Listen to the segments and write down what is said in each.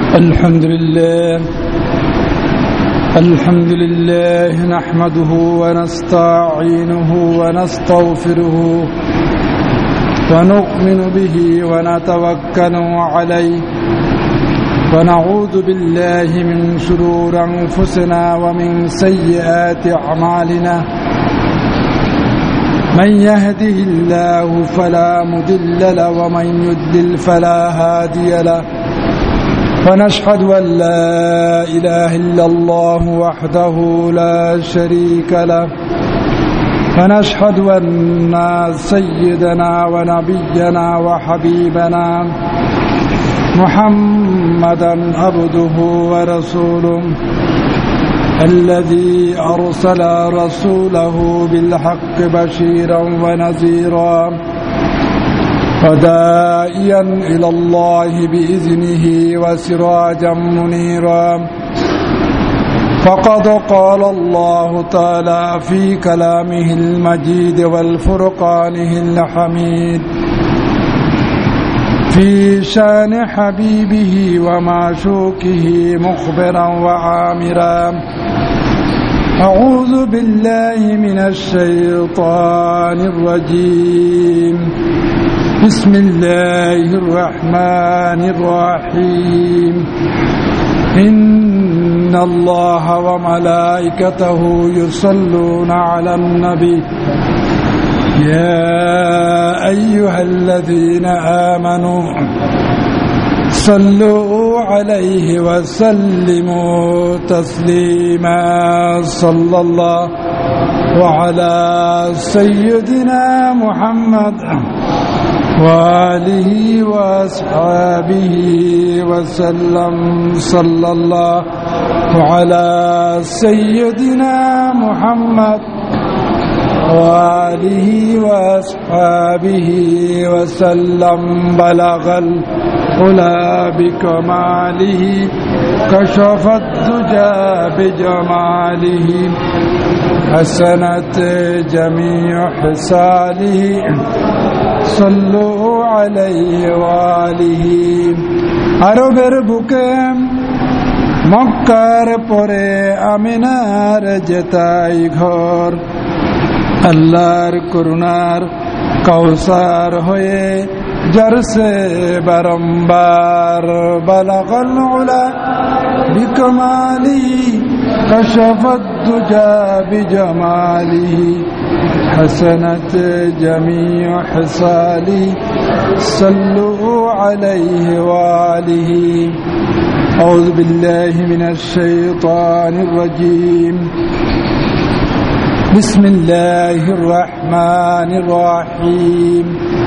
الحمد لله نحمده ونستعينه ونستغفره ونؤمن به ونتوكل عليه ونعوذ بالله من شرور أنفسنا ومن سيئات أعمالنا من يهده الله فلا مضل له ومن يضلل فلا هادي له ونشهد أن لا إله إلا الله وحده لا شريك له ونشهد أن سيدنا ونبينا وحبيبنا محمدا عبده ورسوله الذي أرسل رسوله بالحق بشيرا ونذيرا وداعيا إلى الله بإذنه وسراجا منيرا فقد قال الله تعالى في كلامه المجيد والفرقانه الحميد في شان حبيبه ومعشوقه مخبرا وعامرا أعوذ بالله من الشيطان الرجيم بسم الله الرحمن الرحيم إن الله وملائكته يصلون على النبي يا أيها الذين آمنوا صلوا عليه وسلموا تسليما صلى الله وعلى سيدنا محمد وآله وأصحابه وسلم صلى الله على سيدنا محمد وآله وأصحابه وسلم بلغ العلا بكماله كشف الدجى بجماله حسنت جميع حساله صلوا عليه وآله আরবের বুকে মক্কার পরে আমিনার যেতাই ঘর আল্লাহর করুণার কাউসার হয়ে জরসে বারম্বার বালাগাল উলা বিকমালি কশফত দুজা বিজমালিহি حسنت جميع حصالي صلوا عليه وآله أعوذ بالله من الشيطان الرجيم بسم الله الرحمن الرحيم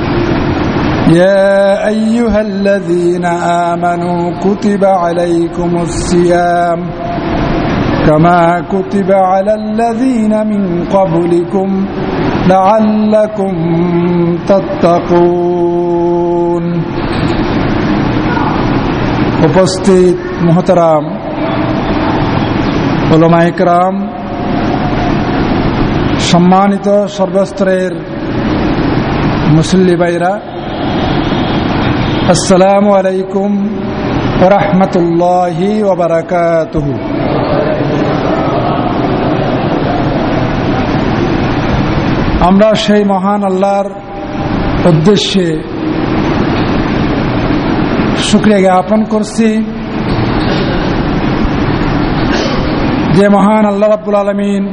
يا أيها الذين آمنوا كتب عليكم الصيام كما كتب على الذين من قبلكم لعلكم تتقون উপস্থিত মুহতারাম উলামায়ে কেরাম, সম্মানিত সর্বস্তরের মুসল্লি ভাইরা, আসসালামু আলাইকুম ওয়া রাহমাতুল্লাহি ওয়া বারাকাতুহু। আমরা সেই মহান আল্লাহর উদ্দেশ্যে শুকরিয়া জ্ঞাপন করছি যে মহান আল্লাহ রাব্বুল আলামিন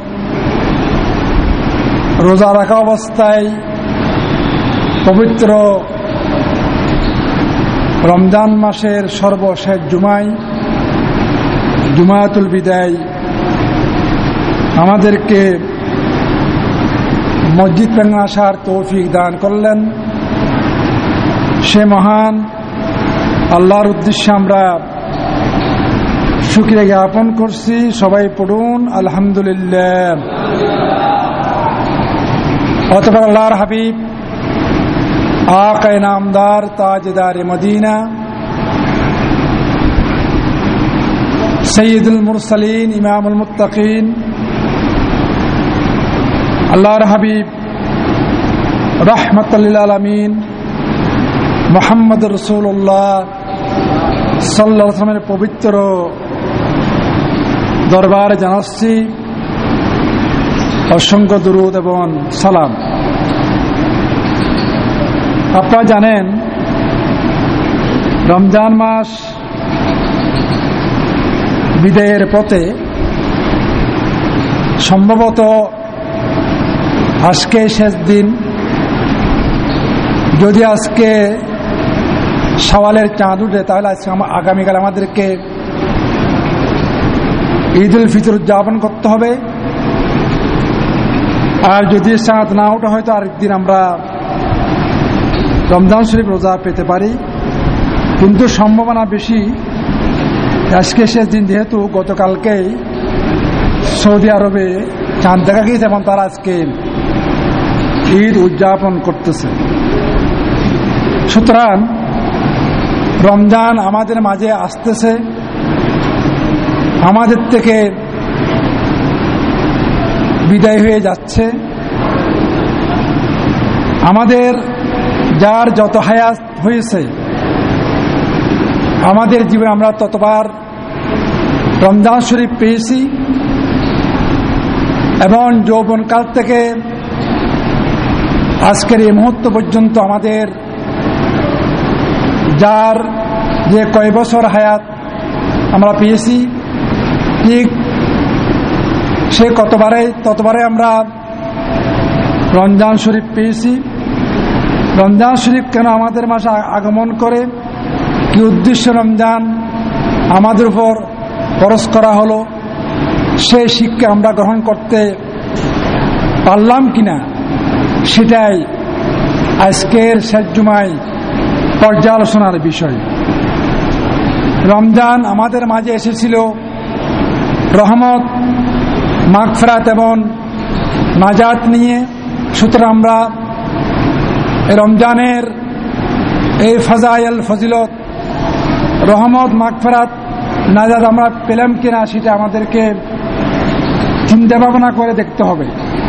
রোজা রাখা অবস্থায় পবিত্র রমজান মাসের সর্বশেষ জুমায় জুমাতুল বিদায় আমাদেরকে মসজিদ প্রাঙ্গণে আসার তৌফিক দান করলেন। সে মহান আল্লাহর উদ্দেশ্যে আমরা শুকরিয়া জ্ঞাপন করছি। সবাই পড়ুন আলহামদুলিল্লাহ। অতঃপর আল্লাহর হাবিব আকা নামদার তাজদার মদিনা সৈয়দুল মুরসালিন ইমামুল মুত্তাকিন আল্লাহর হাবিব রাহমাতুল লিল আলামিন মুহাম্মদ রাসূলুল্লাহ সাল্লাল্লাহু আলাইহি ওয়াসাল্লামের পবিত্র দরবারে জানাচ্ছি অসংখ্য দুরূদ এবং সালাম। আপনারা জানেন, রমজান মাস বিদায়ের পথে। সম্ভবত আজকে শেষ দিন। যদি আজকে শাওয়ালের চাঁদ উঠে, তাহলে আজকে আগামীকাল আমাদেরকে ঈদ উল ফিতর উদযাপন করতে হবে। আর যদি চাঁদ না ওঠে, হয়তো আরেকদিন আমরা রমজান শরীফ রোজা পেতে পারি। কিন্তু সম্ভাবনা বেশি আজকে শেষ দিন, যেহেতু গতকালকেই সৌদি আরবে চাঁদ দেখা গিয়েছে এবং তারা আজকে ঈদ উদযাপন করতেছে। সুতরাং রমজান আমাদের মাঝে আসতেছে, আমাদের থেকে বিদায় হয়ে যাচ্ছে। আমাদের যার যত হায়াত হয়েছে, আমাদের জীবনে আমরা ততবার রমজান শরীফ পেয়েছি এবং যৌবনকাল থেকে আজকের এই মুহূর্ত পর্যন্ত আমাদের যার যে কয় বছর হায়াত আমরা পেয়েছি, ঠিক সে ততবারে আমরা রমজান শরীফ পেয়েছি। রমজান শরীফ কেন আমাদের মাঝে আগমন করে, কি উদ্দেশ্য রমজান আমাদের উপর ফরজ করা হলো, সেই শিক্ষা আমরা গ্রহণ করতে পারলাম কিনা, সেটাই আজকের শেষ জুমায় পর্যালোচনার বিষয়। রমজান আমাদের মাঝে এসেছিল রহমত, মাগফিরাত এবং নাজাত নিয়ে। সুতরাং আমরা রমজানের এই ফাজাইল, ফজিলত, রহমত, মাগফিরাত, নাজাত আমরা পেলাম কিনা, সেটা আমাদেরকে চিন্তা ভাবনা করে দেখতে হবে।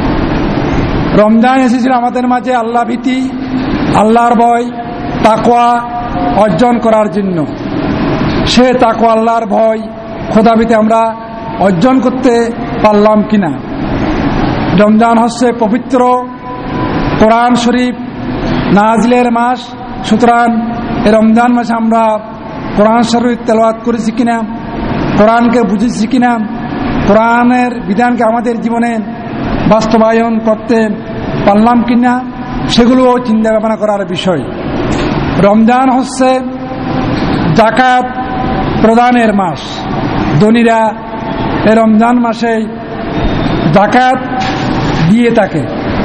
রমজান এসেছিল আমাদের মাঝে আল্লাহ ভীতি, আল্লাহর ভয়, তাকওয়া অর্জন করার জন্য। সে তাকওয়া, আল্লাহর ভয়, খোদাভীতি আমরা অর্জন করতে পারলাম কিনা। রমজান হচ্ছে পবিত্র কোরআন শরীফ নাজিলের মাস। সুতরাং এই রমজান মাসে আমরা কোরআন শরীফ তেলাওয়াত করেছি কিনা, কোরআনকে বুঝেছি কিনা, কোরআনের বিধানকে আমাদের জীবনে বাস্তবায়ন করতে পারলাম কিনা, সেগুলোও চিন্তা ভাবনা করার বিষয়। রমজান হচ্ছে যাকাত প্রদানের মাস। ধনীরা এই রমজান মাসে যাকাত দিয়ে থাকে।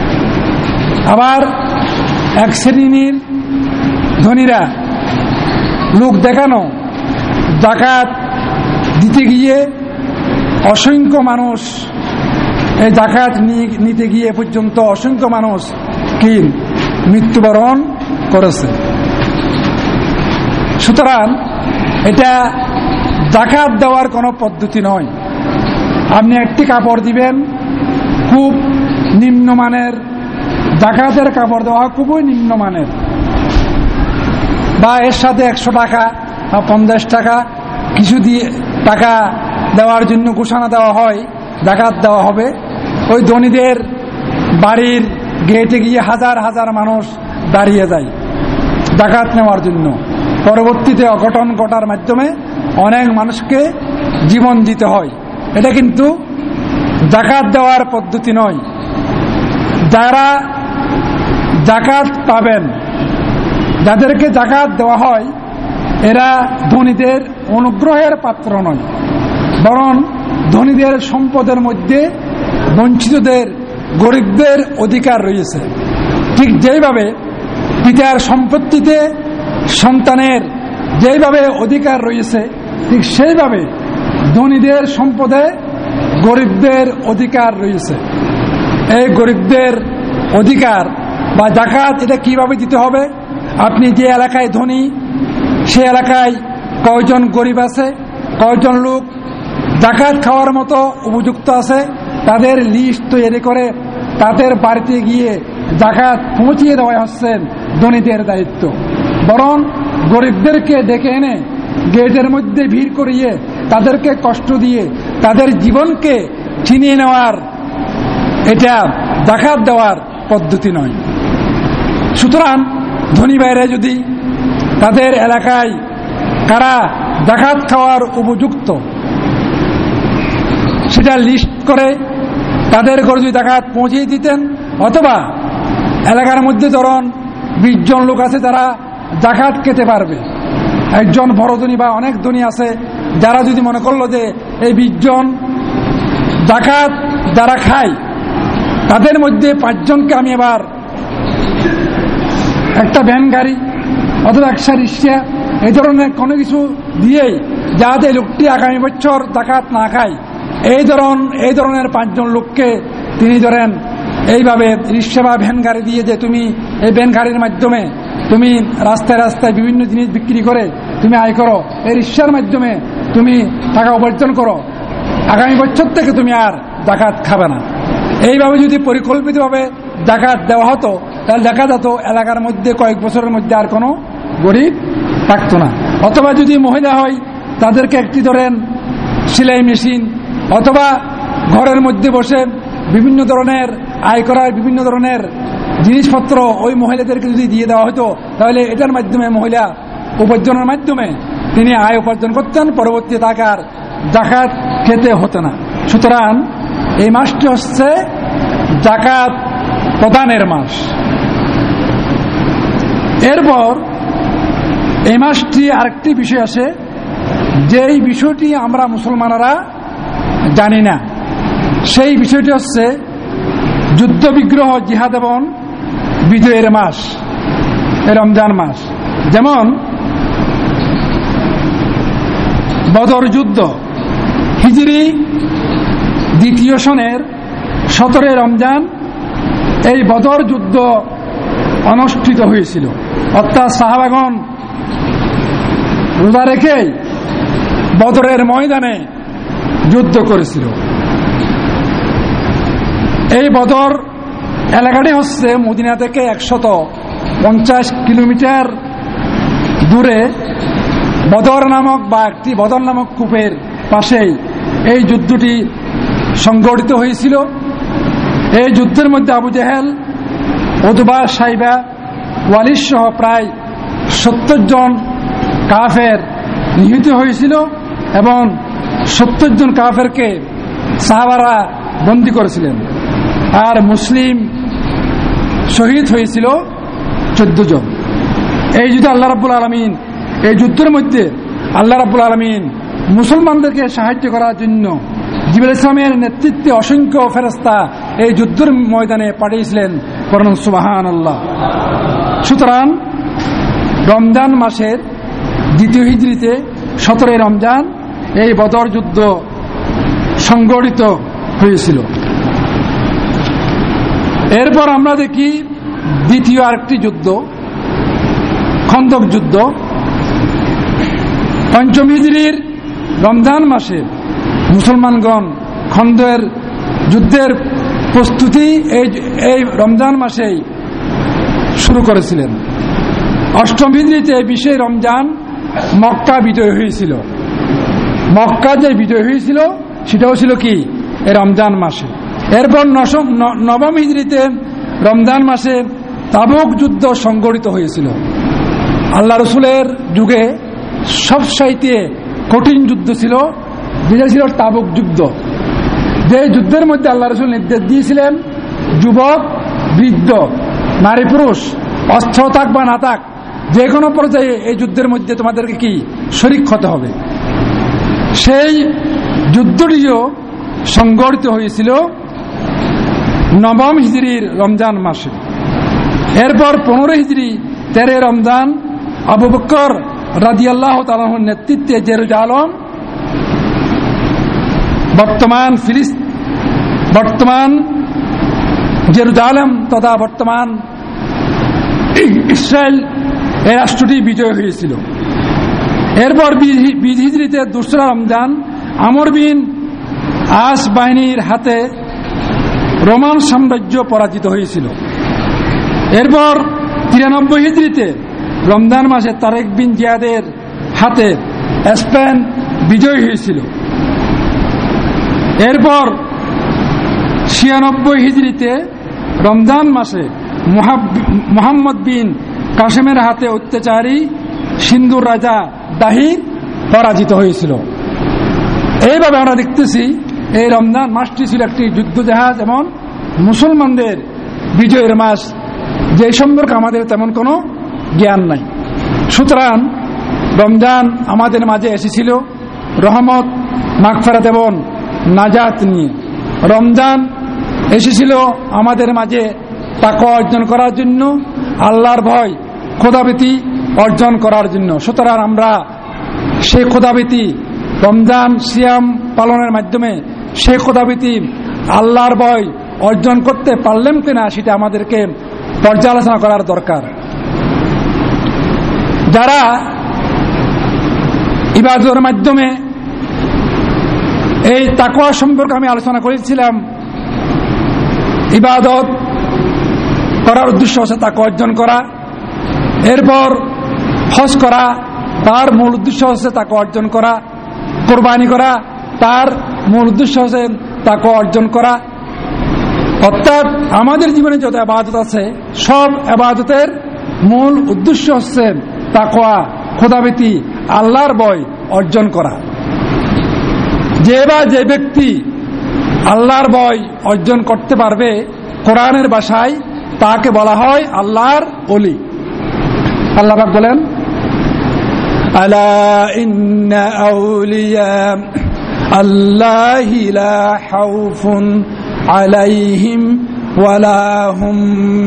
আবার এক শ্রেণীর ধনীরা লোক দেখানো যাকাত দিতে গিয়ে অসংখ্য মানুষ, এই যাকাত নিতে গিয়ে পর্যন্ত অসংখ্য মানুষ কি মৃত্যুবরণ করেছে। সুতরাং এটা যাকাত দেওয়ার কোনো পদ্ধতি নয়। আপনি একটি কাপড় দিবেন, খুব নিম্নমানের, যাকাতের কাপড় দেওয়া হয় খুবই নিম্নমানের, বা এর সাথে 100 টাকা বা 50 টাকা কিছু দিয়ে টাকা দেওয়ার জন্য ঘোষণা দেওয়া হয় যাকাত দেওয়া হবে। ওই ধনীদের বাড়ির গেটে গিয়ে হাজার হাজার মানুষ দাঁড়িয়ে যায় যাকাত নেওয়ার জন্য। পরবর্তীতে অঘটন ঘটার মাধ্যমে অনেক মানুষকে জীবন দিতে হয়। এটা কিন্তু যাকাত দেওয়ার পদ্ধতি নয়। যারা যাকাত পাবেন, যাদেরকে যাকাত দেওয়া হয়, এরা ধনীদের অনুগ্রহের পাত্র নয়, বরং ধনীদের সম্পদের মধ্যে বঞ্চিতদের, গরিবদের অধিকার রয়েছে। ঠিক যেইভাবে পিতার সম্পত্তিতে সন্তানের যেইভাবে অধিকার রয়েছে, ঠিক সেইভাবে ধনীদের সম্পদে গরিবদের অধিকার রয়েছে। এই গরিবদের অধিকার বা যাকাত এটা কিভাবে দিতে হবে? আপনি যে এলাকায় ধনী, সে এলাকায় কয়জন গরিব আছে, কয়জন লোক যাকাত খাওয়ার মতো উপযুক্ত আছে, তাদের লিস্ট তৈরি করে তাদের বাড়িতে গিয়ে যাকাত পৌঁছিয়ে দেওয়া হচ্ছে ধনীদের দায়িত্ব। বরং গরিবদেরকে ডেকে এনে গেটের মধ্যে ভিড় করিয়ে তাদেরকে কষ্ট দিয়ে তাদের জীবনকে ছিনিয়ে নেওয়ার এটা জাকাত দেওয়ার পদ্ধতি নয়। সুতরাং ধনী ভাইরা যদি তাদের এলাকায় কারা জাকাত খাওয়ার উপযুক্ত সেটা লিস্ট করে তাদের ঘরে যদি জাকাত পৌঁছে দিতেন, অথবা এলাকার মধ্যে ধরুন 20 জন লোক আছে যারা জাকাত খেতে পারবে, একজন বড় ধনী বা অনেক ধনী আছে যারা যদি মনে করলো যে এই 20 জন জাকাত যারা খায় তাদের মধ্যে 5 জনকে আমি এবার একটা ভ্যান গাড়ি অথবা একটা রিক্সা এই ধরনের কোনো কিছু দিয়েই যাতে লোকটি আগামী বছর জাকাত না খায়, এই ধরনের 5 জন লোককে তিনি ধরেন এইভাবে রিক্সা বা ভ্যান গাড়ি দিয়ে যে তুমি এই ভ্যান গাড়ির মাধ্যমে তুমি রাস্তায় রাস্তায় বিভিন্ন জিনিস বিক্রি করে তুমি আয় করো, এই রিক্সার মাধ্যমে তুমি টাকা উপার্জন করো, আগামী বছর থেকে তুমি আর জাকাত খাবে না। এইভাবে যদি পরিকল্পিতভাবে জাকাত দেওয়া হতো তাহলে দেখা যেত এলাকার মধ্যে কয়েক বছরের মধ্যে আর কোনো গরিব থাকতো না। অথবা যদি মহিলা হয় তাদেরকে একটি ধরেন সেলাই মেশিন অথবা ঘরের মধ্যে বসে বিভিন্ন ধরনের আয় করার বিভিন্ন ধরনের জিনিসপত্র ওই মহিলাদেরকে যদি দিয়ে দেওয়া হতো তাহলে এটার মাধ্যমে মহিলা উপার্জনের মাধ্যমে তিনি আয় উপার্জন করতেন, পরবর্তীতে তাকে আর জাকাত খেতে হতো না। সুতরাং এই মাসটি হচ্ছে জাকাত প্রদানের মাস। এরপর এই মাসটি আরেকটি বিষয় আছে, যেই বিষয়টি আমরা মুসলমানরা জানি না, সেই বিষয়টি হচ্ছে যুদ্ধ বিগ্রহ, জিহাদ এবং বিজয়ের মাস, রমজান মাস। যেমন বদর যুদ্ধ হিজরি 2য় সনের 17 রমজান এই বদর যুদ্ধ অনুষ্ঠিত হয়েছিল, অর্থাৎ সাহাবাগণ রোজা রেখে বদরের ময়দানে যুদ্ধ করেছিল। এই বদর এলাকাটি হচ্ছে মদিনা থেকে 150 কিলোমিটার দূরে বদর নামক বা একটি বদর নামক কূপের পাশেই এই যুদ্ধটি সংঘটিত হয়েছিল। এই যুদ্ধের মধ্যে আবু জেহেল, উতবা, সাইবা, ওয়ালিদ সহ প্রায় 70 জন কাফের নিহত হয়েছিল এবং 70 জন কাফেরকে সাহাবারা বন্দী করেছিলেন, আর মুসলিম শহীদ হয়েছিল 14 জন। এই যুদ্ধে আল্লাহ রাব্বুল আলামিন, এই যুদ্ধের মধ্যে আল্লাহ রাব্বুল আলামিন মুসলমানদেরকে সাহায্য করার জন্য জিবরাইল ইসলামের নেতৃত্বে অসংখ্য ফেরেশতা এই যুদ্ধের ময়দানে পাঠিয়েছিলেন। পড়ুন সুবহানাল্লাহ। সুতরাং রমজান মাসের 2য় হিজরিতে 17 রমজান এই বদর যুদ্ধ সংঘটিত হয়েছিল। এরপর আমরা দেখি দ্বিতীয় আরেকটি যুদ্ধ, খন্দক যুদ্ধ। 5ম হিজরির রমজান মাসে মুসলমানগণ খন্দকের যুদ্ধের প্রস্তুতি এই রমজান মাসেই শুরু করেছিলেন। 8ম হিজরিতে 20 রমজান মক্কা বিজয় হয়েছিল। মক্কা যে বিজয় হয়েছিল সেটাও ছিল কি এই রমজান মাসে। এরপর 9ম হিজরিতে রমজান মাসে তাবুক যুদ্ধ সংঘটিত হয়েছিল। আল্লাহ রসুলের যুগে সবচাইতে কঠিন যুদ্ধ ছিল যেটা ছিল তাবুক যুদ্ধ, যে যুদ্ধের মধ্যে আল্লাহ রসুল নির্দেশ দিয়েছিলেন যুবক, বৃদ্ধ, নারী, পুরুষ, অস্ত্র থাক বা না থাক, যে কোনো পর্যায়ে এই যুদ্ধের মধ্যে তোমাদেরকে কি শরীক হতে হবে। সেই যুদ্ধটিও সংঘটিত হয়েছিল 9ম হিজরির রমজান মাসে। এরপর 15 হিজরি 13 রমজান আবু বকর রাদিয়াল্লাহু তাআলা আনহুর নেতৃত্বে জেরুজালেম, বর্তমান জেরুজালেম তথা বর্তমান ইসরায়েল এই রাষ্ট্রটি বিজয় হয়েছিল। এরপর 20 হিজরিতে 2রা রমজান আমর বিন আস বাহিনীর হাতে রোমান সাম্রাজ্য পরাজিত হয়েছিল। এরপর 93 হিজরিতে রমজান মাসে তারেক বিন জিয়াদের হাতে স্পেন বিজয়ী হয়েছিল। এরপর 96 হিজরিতে রমজান মাসে মুহাম্মদ বিন কাসেমের হাতে অত্যাচারী সিন্ধুর রাজা দাহির পরাজিত হয়েছিল। এইভাবে আমরা দেখতেছি এই রমজান মাসটি ছিল একটি যুদ্ধজাহাজ এবং মুসলমানদের বিজয়ের মাস, যে সম্পর্কে আমাদের তেমন কোনো জ্ঞান নাই। সুতরাং রমজান আমাদের মাঝে এসেছিল রহমত, মাগফিরাত এবং নাজাত নিয়ে। রমজান এসেছিল আমাদের মাঝে তাকওয়া অর্জন করার জন্য, আল্লাহর ভয়, খোদাভীতি অর্জন করার জন্য। সুতরাং আমরা সেই খোদাভীতি রমজান সিয়াম পালনের মাধ্যমে সেই খোদাভীতি, আল্লাহর ভয় অর্জন করতে পারলাম কিনা সেটা আমাদেরকে পর্যালোচনা করার দরকার। যারা ইবাদতের মাধ্যমে এই তাকওয়া সম্পর্কে আমি আলোচনা করেছিলাম, ইবাদত করার উদ্দেশ্য হচ্ছে তাকওয়া অর্জন করা। এরপর হজ করা, তার মূল উদ্দেশ্য হচ্ছে তাকওয়া অর্জন করা। কোরবানি করা, তার মূল উদ্দেশ্য হচ্ছে তাকওয়া অর্জন করা। অর্থাৎ আমাদের জীবনে যত ইবাদত আছে সব ইবাদতের মূল উদ্দেশ্য হচ্ছে তাকওয়া, খোদাভীতি, আল্লাহর ভয় অর্জন করা। যে ব্যক্তি আল্লাহর ভয় অর্জন করতে পারবে, কোরআনের ভাষায় তাকে বলা হয় আল্লাহর ওলি। আল্লাহ পাক বলেন, আলা ইন্না আউলিয়া আল্লাহি লা খাউফুন আলাইহিম ওয়ালা হুম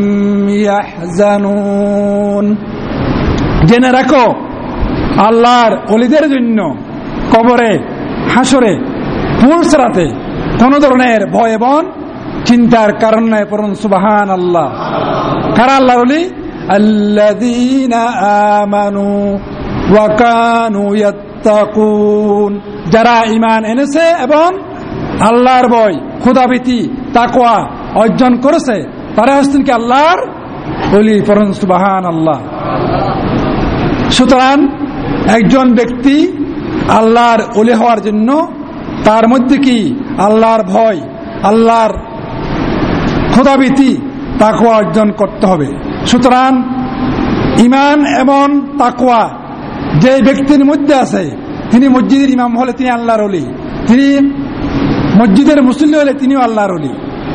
ইয়াহজানুন। জেনে রাখো, আল্লাহর ওলিদের জন্য কবরে, হাসরে, পুলসরাতে কোন ধরনের ভয় এবং চিন্তার কারণ নাই। পড়ুন সুবহানাল্লাহ। কারা আল্লাহর ওলি? আল্লাযীনা আমানু ওয়া কানু ইয়াত্তাকুন। যারা ঈমান এনেছে এবং আল্লাহর ভয়, খোদাভীতি, তাকওয়া অর্জন করেছে, তারা হচ্ছেন কি আল্লাহর ওলি। পড়ুন সুবহানাল্লাহ। সুতরাং একজন ব্যক্তি আল্লাহর ওলি হওয়ার জন্য তার মধ্যে কি আল্লাহর ভয়, আল্লাহর খোদাভীতি, তাকওয়া অর্জন করতে হবে। সুতরাং ঈমান এবং তাকওয়া যে ব্যক্তির মধ্যে আছে, তিনি মসজিদের ইমাম হলে তিনি আল্লাহর ওলি, তিনি মসজিদের মুসল্লি হলে তিনিও আল্লাহর ওলি,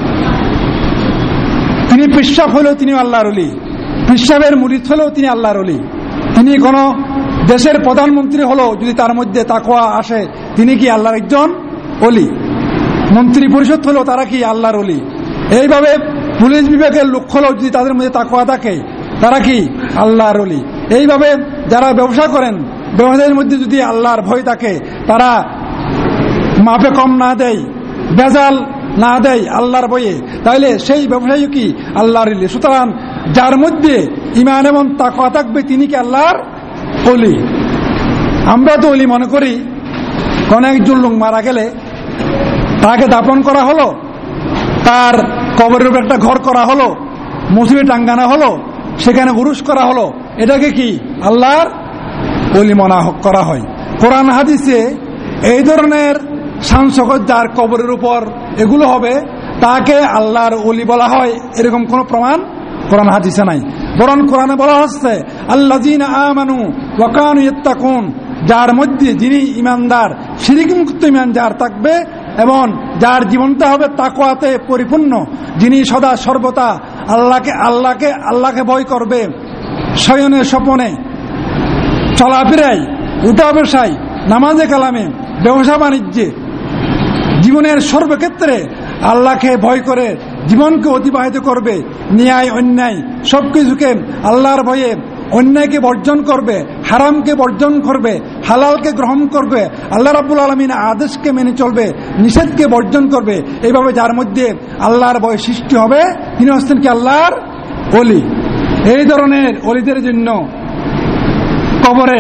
তিনি পেশাব হলেও তিনি আল্লাহর ওলি, পেশাবের মুরিদ হলেও তিনি আল্লাহর ওলি, তিনি কোন দেশের প্রধানমন্ত্রী হলেও যদি তার মধ্যে তাকওয়া আসে তিনি কি আল্লাহর একজন ওলি। মন্ত্রী পরিষদ হলেও তারা কি আল্লাহর ওলি। এইভাবে পুলিশ বিভাগের লোক হলেও যদি তাদের মধ্যে তাকওয়া থাকে তারা কি আল্লাহর ওলি। এইভাবে যারা ব্যবসা করেন, ব্যবসায়ীর মধ্যে যদি আল্লাহর ভয় থাকে, তারা মাপে কম না দেয়, ভেজাল না দেয় আল্লাহর ভয়ে, তাহলে সেই ব্যবসায়ী কি আল্লাহর ওলি। সুতরাং যার মধ্যে ঈমান এবং তাকওয়া থাকবে তিনি কি আল্লাহর ওলি। আমরা তো ওলি মনে করি কোন একজন লোক মারা গেলে তাকে দাপন করা হলো, তার কবরের উপর একটা ঘর করা হলো, মসজিদে টাঙ্গানো হলো, সেখানে উরুস করা হলো, এটাকে কি আল্লাহর ওলি মনে করা হয়। কোরআন হাদিসে এই ধরনের শান-শওকত যার কবরের উপর এগুলো হবে তাকে আল্লাহর ওলি বলা হয়, এরকম কোন প্রমাণ কোরআন হাদিসে নাই। বরং কোরআনে বলা হচ্ছে আল্লাযীনা আমানু ওয়া কানু ইয়াত্তাকুন, যার মধ্যে যিনি ইমানদার, শিরক মুক্ত ইমান যার থাকবে এবং যার জীবনটা হবে তাকওয়াতে পরিপূর্ণ, যিনি সদা সর্বদা আল্লাহকে ভয় করবে, শয়নে স্বপনে, চলাফেরায়, উঠা বসায়, নামাজে কালামে, ব্যবসা বাণিজ্যে, জীবনের সর্বক্ষেত্রে আল্লাহকে ভয় করে জীবনকে অতিবাহিত করবে, ন্যায় অন্যায় সবকিছুকে আল্লাহর ভয়ে, অন্যায়কে বর্জন করবে, হারামকে বর্জন করবে, হালালকে গ্রহণ করবে, আল্লাহ রাব্বুল আলামিনের আদেশকে মেনে চলবে, নিষেধকে বর্জন করবে। এইভাবে যার মধ্যে আল্লাহর ভয় সৃষ্টি হবে তিনি হচ্ছেন কি আল্লাহর ওলি। এই ধরনের ওলিদের জন্য কবরে,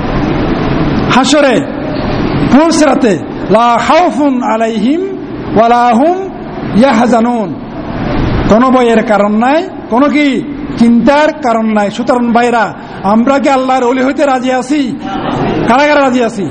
হাসরে, পুলসরাতে লা খাউফুন আলাইহিম ওয়ালা হুম ইয়াহজানুন, কোনো ভয়ের কারণ নাই, কোনো কি চিন্তার কারণ নাই। সুতরাং ভাইরা, আমরা কি আল্লাহর ওলি হইতে রাজি আছি? কারা কারা রাজি আছি?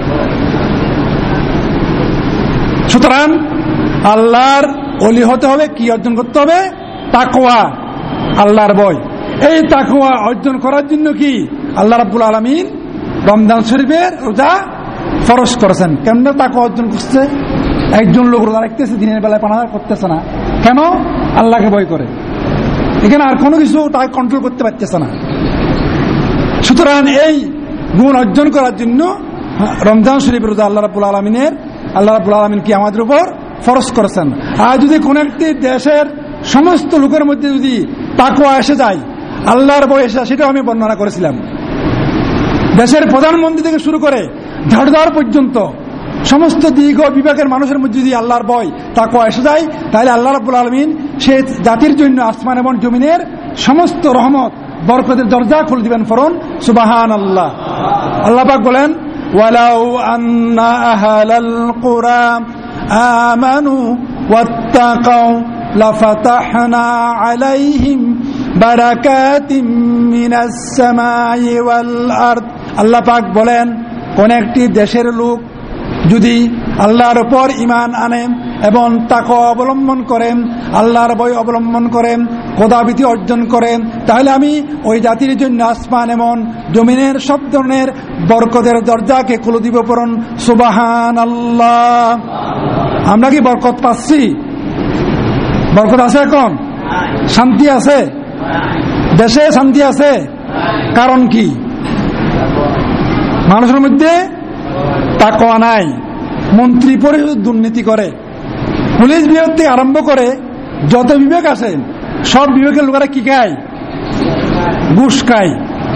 সুতরাং আল্লাহর ওলি হতে হবে, কি অর্জন করতে হবে? তাকওয়া, আল্লাহর ভয়। এই তাকওয়া অর্জন করার জন্য কি আল্লাহ রাব্বুল আলামিন রমজান শরীফের রোজা ফরজ করেছেন। কেমনে তাকওয়া অর্জন করছে? একজন লোক রোজা রাখতেছে, দিনের বেলায় পানাহার করতেছে না, কেন? আল্লাহকে ভয় করে। এখানে আর কোনো কিছু তাকে কন্ট্রোল করতে পারতেছে না। সুতরাং এই গুণ অর্জন করার জন্য রমজান শরীফের রোজা আল্লাহ রাব্বুল আলামিন কি আমাদের উপর ফরজ করেছেন। আর যদি কোন একটি দেশের সমস্ত লোকের মধ্যে যদি তাকওয়া এসে যায়, আল্লাহর ভয় এসে যায়, সেটাও আমি বর্ণনা করেছিলাম। দেশের প্রধানমন্ত্রী থেকে শুরু করে ঝাড়ুদার পর্যন্ত সমস্ত দিক ও বিভাগের মানুষের মধ্যে যদি আল্লাহর ভয় তাকওয়া এসে যায়, তাহলে আল্লাহ রাব্বুল আলামিন সেই জাতির জন্য আসমান এবং জমিনের সমস্ত রহমত বরকতের দরজা খুলে দিবেন। ফরন সুবহানাল্লাহ। আল্লাহ পাক বলেন, ওয়ালাউ আন্না আহলাল কুরা আমানু ওয়াত্তাকাউ লাফাতাহনা আলাইহিম বারাকাতিম মিনাস সামাই ওয়াল আরদ। আল্লাহ পাক বলেন, কোন একটি দেশের লোক যদি আল্লাহর উপর ঈমান আনেন এবং তাকওয়া অবলম্বন করেন, আল্লাহর ভয় অবলম্বন করেন, খোদাভীতি অর্জন করেন, তাহলে আমি ওই জাতির জন্য আসমান এবং জমিনের সব ধরনের বরকতের দরজাকে খুলে দিব। পড়ুন সুবহানাল্লাহ। আমরা কি বরকত পাচ্ছি? বরকত আছে? এখন শান্তি আছে? দেশে শান্তি আছে? কারণ কি? মানুষের মধ্যে তাকওয়া নাই। মন্ত্রী পরিষদ দুর্নীতি করে, পুলিশ বিভাগ থেকে আরম্ভ করে যত বিভাগ আছে সব বিভাগের লোকেরা কি খায়? ঘুষ খায়।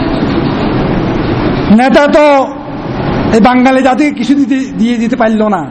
নেতা তো এই বাঙালি জাতিকে কিছু দিয়ে দিতে পারল না।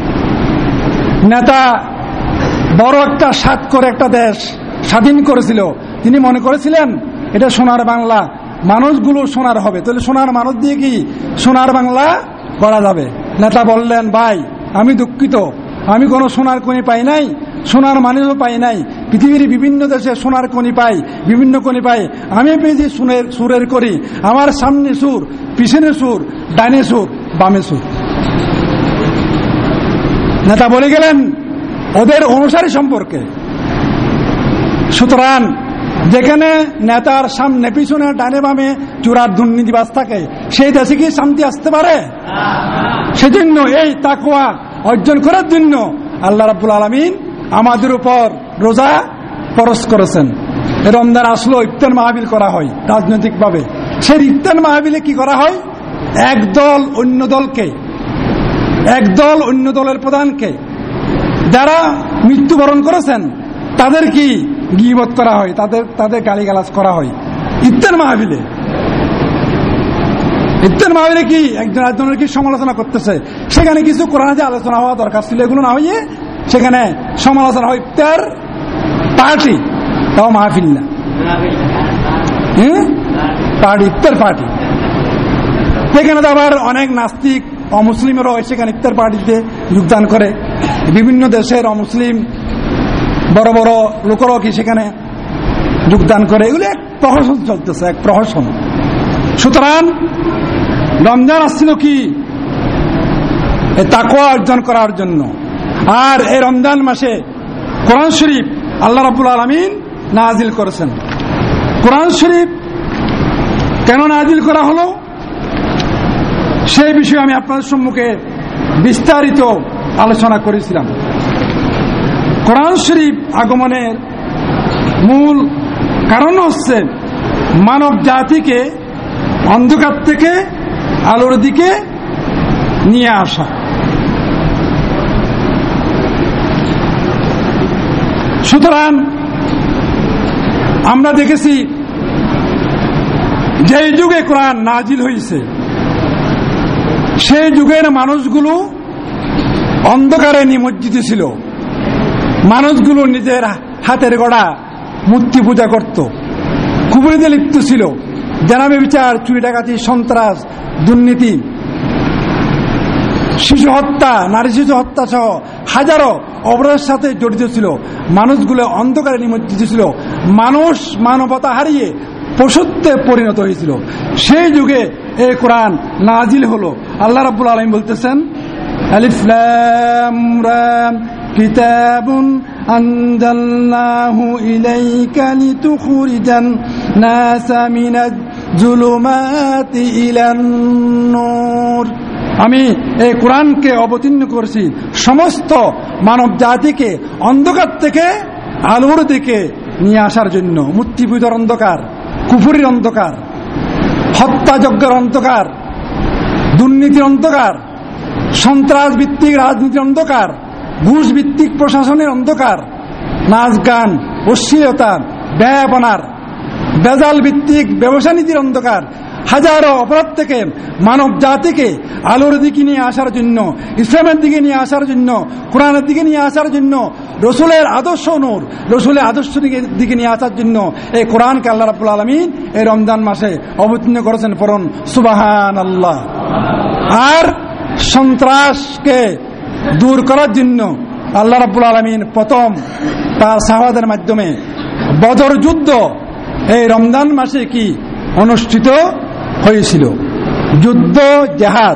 নেতা বড় একটা স্বাদ করে একটা দেশ স্বাধীন করেছিল, তিনি মনে করেছিলেন এটা সোনার বাংলা, মানুষগুলো সোনার হবে, তাহলে সোনার মানুষ দিয়ে কি সোনার বাংলা করা যাবে। নেতা বললেন, ভাই আমি দুঃখিত, আমি কোনো সোনার খনি পাই নাই, সোনার মানুষও পাই নাই। পৃথিবীর বিভিন্ন দেশে সোনার খনি পাই, বিভিন্ন খনি পাই, আমি পেয়েছি সুরের করি। আমার সামনে সুর, পিছনে সুর, ডাইনে সুর, বামে সুর। নেতা বলে গেলেন ওদের অনুসারী সম্পর্কে। সুতরাং যেখানে নেতার সামনে পিছনে ডানে বামে চোরার দুর্নীতিবাজ থাকে, সেই দেশে কি শান্তি আসতে পারে? সেজন্য এই তাকওয়া অর্জন করার জন্য আল্লাহ রাব্বুল আলামিন আমাদের উপর রোজা ফরজ করেছেন। রমজান আসলো, ইফতার মাহফিল করা হয় রাজনৈতিকভাবে। সেই ইফতার মাহফিলে কি করা হয়? এক দল অন্য দলের প্রধানকে, যারা মৃত্যুবরণ করেছেন তাদের কি গীবত করা হয়, তাদের গালিগালাজ করা হয় ইফতার মাহফিলে। ইফতার মাহফিলে কি একজন আরেকজনের কি সমালোচনা করতেছে, সেখানে কিছু কোরআনে যে আলোচনা হওয়া দরকার ছিল এগুলো না হইয়ে সেখানে সমালোচনা হয়। ইফতার পার্টি, তাও মাহফিল না, পার্টি, ইফতার পার্টি। সেখানে তো আবার অনেক নাস্তিক অমুসলিমেরও সেখানে ইফতার পার্টিতে যোগদান করে। বিভিন্ন দেশের অমুসলিম বড় বড় লোকেরাও কি সেখানে যোগদান করে। এগুলো এক প্রহসন চলতেছে, এক প্রহসন। সুতরাং রমজান আসছিল কি তাকওয়া অর্জন করার জন্য। আর এই রমজান মাসে কোরআন শরীফ আল্লাহ রাব্বুল আলামিন নাজিল করেছেন। কোরআন শরীফ কেন নাজিল করা হলো সেই বিষয়ে আমি আপনাদের সম্মুখে বিস্তারিত আলোচনা করেছিলাম। কোরআন শরীফ আগমনের মূল কারণ হচ্ছে মানব জাতিকে অন্ধকার থেকে আলোর দিকে নিয়ে আসা। সুতরাং আমরা দেখেছি যে যুগে কোরআন নাজিল হয়েছে সেই যুগের মানুষগুলো অন্ধকারে নিমজ্জিত ছিল। মানুষগুলো নিজের হাতের গড়া মূর্তি পূজা করত, কুফরিতে লিপ্ত ছিল, জেনাবে বিচার, চুরি ডাকাতি, সন্ত্রাস, দুর্নীতি, শিশু হত্যা, নারী শিশু হত্যা সহ হাজারো অপরাধের সাথে জড়িত ছিল। মানুষগুলো অন্ধকারে নিমজ্জিত ছিল। মানুষ মানবতা হারিয়ে পশুত্বে পরিণত হয়েছিল। সেই যুগে এই কোরআন নাজিল হলো। আল্লাহ রাব্বুল আলামিন বলতেছেন, আলিফ লাম রা কিতাবুন আনজালনাহু ইলাইকা লিতুখরিজান নাসা মিনাজ জুলুমাতি ইলান নূর। আমি এই কোরআনকে অবতীর্ণ করেছি সমস্ত মানব জাতিকে অন্ধকার থেকে আলোর দিকে নিয়ে আসার জন্য। মূর্তি পূজার অন্ধকার, কুফুরির অন্ধকার, হত্যাযজ্ঞের অন্ধকার, দুর্নীতির অন্ধকার, সন্ত্রাস ভিত্তিক রাজনীতির অন্ধকার, ঘুষ ভিত্তিক প্রশাসনের অন্ধকার, নাচ গান, অশ্লীলতা, ব্যয়াপনার, বেজাল ভিত্তিক ব্যবসা নীতির অন্ধকার, হাজারো অপরাধ থেকে মানব জাতিকে আলোর দিকে নিয়ে আসার জন্য, ইসলামের দিকে নিয়ে আসার জন্য, কোরআনের দিকে নিয়ে আসার জন্য, রসুলের আদর্শ নূর, রসুলের আদর্শ দিকে নিয়ে আসার জন্য এই কোরআনকে আল্লাহ রাব্বুল আলামিন এই রমজান মাসে অবতীর্ণ করেছেন। পড়ুন সুবহানাল্লাহ। আর সন্ত্রাসকে দূর করার জন্য আল্লাহ রাব্বুল আলামিন প্রথম তার সাহাবাদের মাধ্যমে বদর যুদ্ধ এই রমজান মাসে কি অনুষ্ঠিত হয়েছিল। যুদ্ধ, জেহাদ,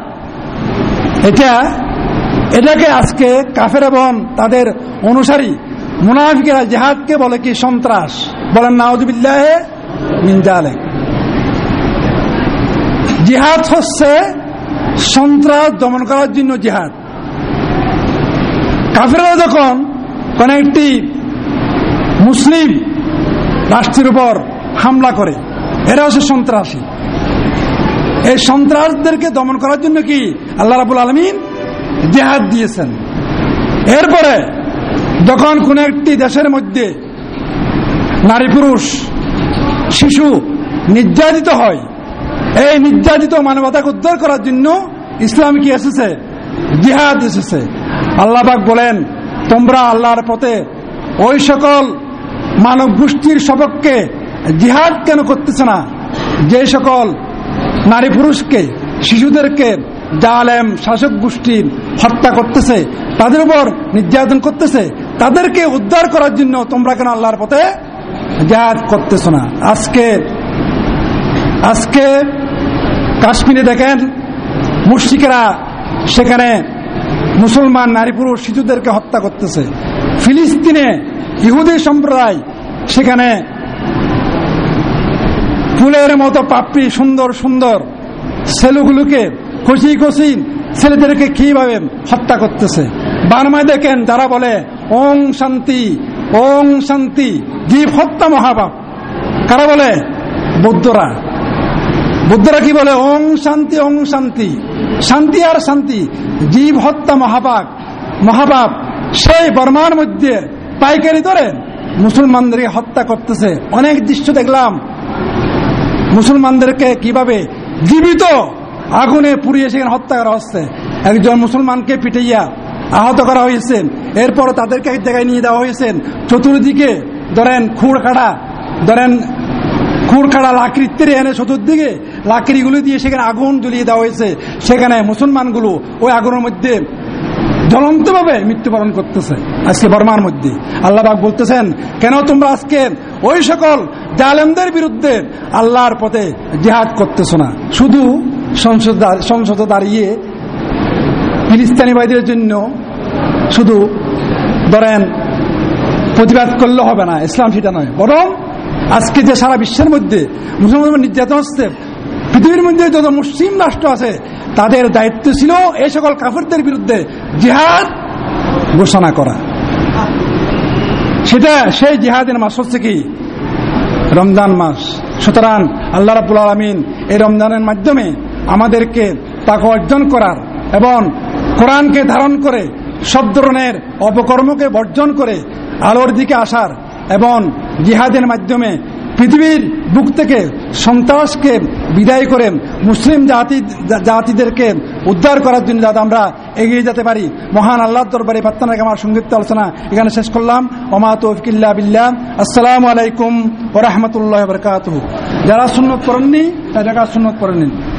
এটাকে আজকে কাফের এবং তাদের অনুসারী মুনাফিকেরা জেহাদকে বলে কি সন্ত্রাস। বলেন নাউযুবিল্লাহি মিন যালিক। জিহাদ হচ্ছে সন্ত্রাস দমন করার জন্য জিহাদ। কাফেররা যখন কোন একটি মুসলিম রাষ্ট্রের উপর হামলা করে, এরা হচ্ছে সন্ত্রাসী। এই সন্ত্রাসদেরকে দমন করার জন্য কি আল্লাহ রাব্বুল আলামিন জিহাদ দিয়েছেন। এরপরে যখন কোন একটি দেশের মধ্যে নারী, পুরুষ, শিশু নির্যাতিত হয়, এই নির্যাতিত মানবতাকে উদ্ধার করার জন্য ইসলাম কি এসেছে? জিহাদ এসেছে। আল্লাহ পাক বলেন, তোমরা আল্লাহর পথে ওই সকল মানব গোষ্ঠীর সপক্ষে জিহাদ কেন করতেছে না যে সকল নারী, পুরুষকে, শিশুদেরকে জালেম শাসক গোষ্ঠী হত্যা করতেছে, তাদের উপর নির্যাতন করতেছে, তাদেরকে উদ্ধার করার জন্য তোমরা কেন আল্লাহর পথে জিহাদ করতেছ না? আজকে কাশ্মীরে দেখেন মুশরিকরা সেখানে মুসলমান নারী, পুরুষ, শিশুদেরকে হত্যা করতেছে। ফিলিস্তিনে ইহুদি সম্প্রদায় সেখানে ফুলের মতো পাপড়ি সুন্দর সুন্দর ছেলেগুলোকে কচি কচি ছেলেদেরকে কিভাবে হত্যা করতেছে। বার্মায় দেখেন যারা বলে ওং শান্তি, ওং শান্তি, জীব হত্যা মহাপাপ। কারা বলে? বৌদ্ধরা। বুদ্ধরা কি বলে? ওং শান্তি, ওং শান্তি, শান্তি আর শান্তি, জীব হত্যা মহাপাপ। সেই বর্মার মধ্যে পাইকারি ধরে মুসলমানদেরকে হত্যা করতেছে। অনেক দৃশ্য দেখলাম, মুসলমানদেরকে কিভাবে জীবিত আগুনে পুড়িয়ে সেখানে হত্যা করা হচ্ছে। একজন মুসলমানকে পিটাইয়া আহত করা হয়েছে। এরপর তাদেরকে এক জায়গায় নিয়ে দেওয়া হয়েছে। চতুর্দিকে ধরেন খুঁড়খাড়া লাকড়ি তেড়ে এনে চতুর্দিকে লাকড়িগুলো দিয়ে সেখানে আগুন জ্বলিয়ে দেওয়া হয়েছে। সেখানে মুসলমানগুলো ওই আগুনের মধ্যে জ্বলন্তভাবে মৃত্যুবরণ করতেছে আজকে বর্মার মধ্যে। আল্লাহ পাক বলতেছেন, কেন তোমরা আজকে ওই সকল জালেমদের বিরুদ্ধে আল্লাহর পথে জিহাদ করতেছ না? শুধু সংসদে দাঁড়িয়ে ফিলিস্তিনি ভাইদের জন্য শুধু ধরেন প্রতিবাদ করলে হবে না, ইসলাম সেটা নয়। বরং আজকে যে সারা বিশ্বের মধ্যে মুসলমানদের নির্যাতন হচ্ছে, পৃথিবীর মধ্যে যত মুসলিম রাষ্ট্র আছে তাদের দায়িত্ব ছিল এই সকল কাফেরদের বিরুদ্ধে জিহাদ ঘোষণা করা। সেই জিহাদের মাস হচ্ছে কি? রমজান মাস। সুতরাং আল্লাহ রাব্বুল আলামিন এই রমজানের মাধ্যমে আমাদেরকে তাকওয়া অর্জন করার এবং কোরআনকে ধারণ করে সব ধরনের অপকর্মকে বর্জন করে আলোর দিকে আসার এবং জিহাদের মাধ্যমে পৃথিবীর বুক থেকে সন্ত্রাসকে বিদায় করে মুসলিম জাতিদেরকে উদ্ধার করার জন্য যাতে আমরা এগিয়ে যেতে পারি, মহান আল্লাহর দরবারে প্রার্থনা আমার সংক্ষিপ্ত আলোচনা এখানে শেষ করলাম। ওমা তৌফিক ইল্লা বিল্লাহ। আসসালামু আলাইকুম ওয়া রাহমাতুল্লাহি ওয়া বারাকাতুহু। যারা সুন্নত পড়েননি তারা সুন্নত পড়ে নিন।